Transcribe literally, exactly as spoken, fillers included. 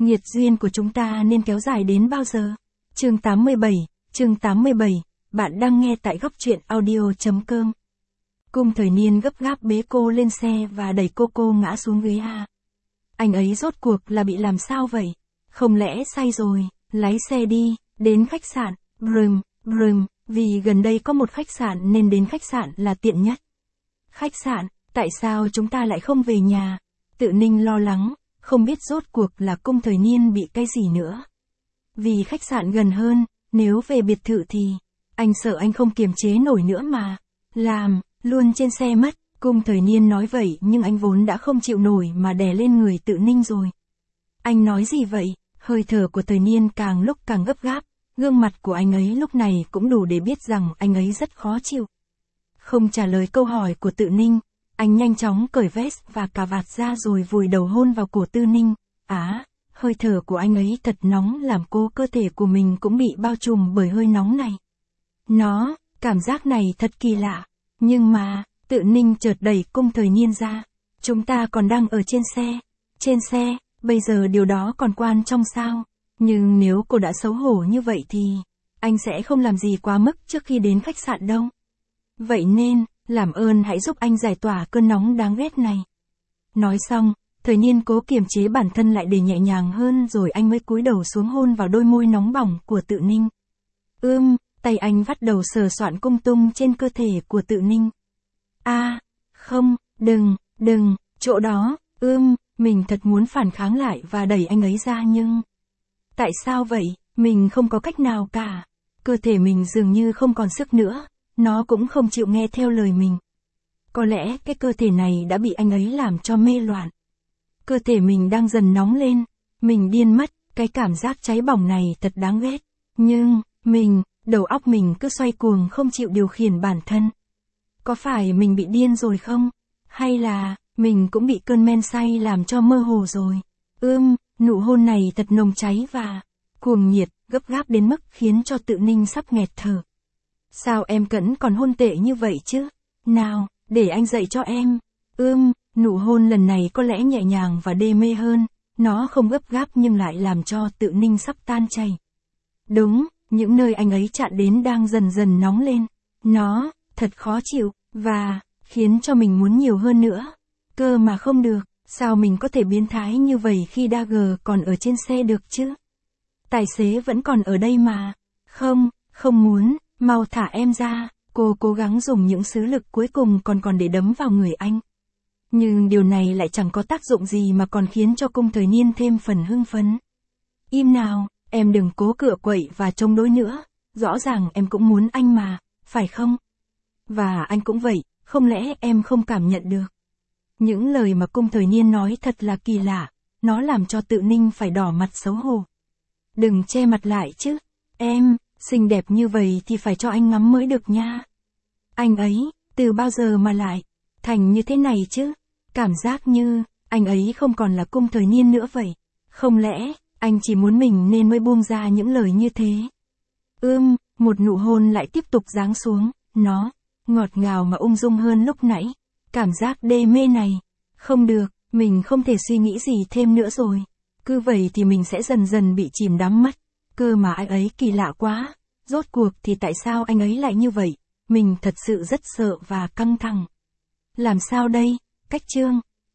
nghiệt duyên của chúng ta nên kéo dài đến bao giờ? Chương tám mươi bảy, chương tám mươi bảy, bạn đang nghe tại góc truyện audio chấm com. Cung Thời Niên gấp gáp bế cô lên xe và đẩy cô cô ngã xuống ghế A. Anh ấy rốt cuộc là bị làm sao vậy? Không lẽ say rồi, lái xe đi, đến khách sạn, brum, brum, vì gần đây có một khách sạn nên đến khách sạn là tiện nhất. Khách sạn, tại sao chúng ta lại không về nhà? Tự Ninh lo lắng, không biết rốt cuộc là Cung Thời Niên bị cái gì nữa. Vì khách sạn gần hơn, nếu về biệt thự thì, anh sợ anh không kiềm chế nổi nữa mà. Làm, luôn trên xe mất, Cung Thời Niên nói vậy nhưng anh vốn đã không chịu nổi mà đè lên người Tự Ninh rồi. Anh nói gì vậy? Hơi thở của Thời Niên càng lúc càng gấp gáp, gương mặt của anh ấy lúc này cũng đủ để biết rằng anh ấy rất khó chịu. Không trả lời câu hỏi của Tự Ninh, anh nhanh chóng cởi vest và cà vạt ra rồi vùi đầu hôn vào cổ Tự Ninh. Á, hơi thở của anh ấy thật nóng làm cô cơ thể của mình cũng bị bao trùm bởi hơi nóng này. Nó, cảm giác này thật kỳ lạ. Nhưng mà, Tự Ninh chợt đẩy Cung Thời Niên ra. Chúng ta còn đang ở trên xe. Trên xe, bây giờ điều đó còn quan trọng sao? Nhưng nếu cô đã xấu hổ như vậy thì, anh sẽ không làm gì quá mức trước khi đến khách sạn đâu. Vậy nên, làm ơn hãy giúp anh giải tỏa cơn nóng đáng ghét này. Nói xong, Thời Niên cố kiềm chế bản thân lại để nhẹ nhàng hơn rồi anh mới cúi đầu xuống hôn vào đôi môi nóng bỏng của Tự Ninh. Ưm, tay anh bắt đầu sờ soạn lung tung trên cơ thể của Tự Ninh. A, à, không, đừng, đừng, chỗ đó, ưm, mình thật muốn phản kháng lại và đẩy anh ấy ra nhưng... Tại sao vậy? Mình không có cách nào cả. Cơ thể mình dường như không còn sức nữa, nó cũng không chịu nghe theo lời mình. Có lẽ cái cơ thể này đã bị anh ấy làm cho mê loạn. Cơ thể mình đang dần nóng lên, mình điên mất, cái cảm giác cháy bỏng này thật đáng ghét. Nhưng, mình, đầu óc mình cứ xoay cuồng không chịu điều khiển bản thân. Có phải mình bị điên rồi không? Hay là, mình cũng bị cơn men say làm cho mơ hồ rồi? Ưm, nụ hôn này thật nồng cháy và cuồng nhiệt, gấp gáp đến mức khiến cho Tự Ninh sắp nghẹt thở. Sao em Cẩn còn hôn tệ như vậy chứ? Nào, để anh dạy cho em. Ưm, nụ hôn lần này có lẽ nhẹ nhàng và đê mê hơn, nó không gấp gáp nhưng lại làm cho Tự Ninh sắp tan chảy. Đúng, những nơi anh ấy chạm đến đang dần dần nóng lên. Nó, thật khó chịu, và, khiến cho mình muốn nhiều hơn nữa. Cơ mà không được, sao mình có thể biến thái như vậy khi Dagger còn ở trên xe được chứ? Tài xế vẫn còn ở đây mà. Không, không muốn, mau thả em ra. Cô cố gắng dùng những sứ lực cuối cùng còn còn để đấm vào người anh. Nhưng điều này lại chẳng có tác dụng gì mà còn khiến cho Cung Thời Niên thêm phần hưng phấn. Im nào, em đừng cố cựa quậy và chống đối nữa. Rõ ràng em cũng muốn anh mà, phải không? Và anh cũng vậy, không lẽ em không cảm nhận được? Những lời mà Cung Thời Niên nói thật là kỳ lạ, nó làm cho Tự Ninh phải đỏ mặt xấu hổ. Đừng che mặt lại chứ, em, xinh đẹp như vậy thì phải cho anh ngắm mới được nha. Anh ấy, từ bao giờ mà lại, thành như thế này chứ? Cảm giác như, anh ấy không còn là Cung Thời Niên nữa vậy. Không lẽ, anh chỉ muốn mình nên mới buông ra những lời như thế? Ưm, một nụ hôn lại tiếp tục giáng xuống, nó, ngọt ngào mà ung dung hơn lúc nãy. Cảm giác đê mê này, không được, mình không thể suy nghĩ gì thêm nữa rồi. Cứ vậy thì mình sẽ dần dần bị chìm đắm mất. Cơ mà anh ấy kỳ lạ quá. Rốt cuộc thì tại sao anh ấy lại như vậy? Mình thật sự rất sợ và căng thẳng. Làm sao đây? Cách chương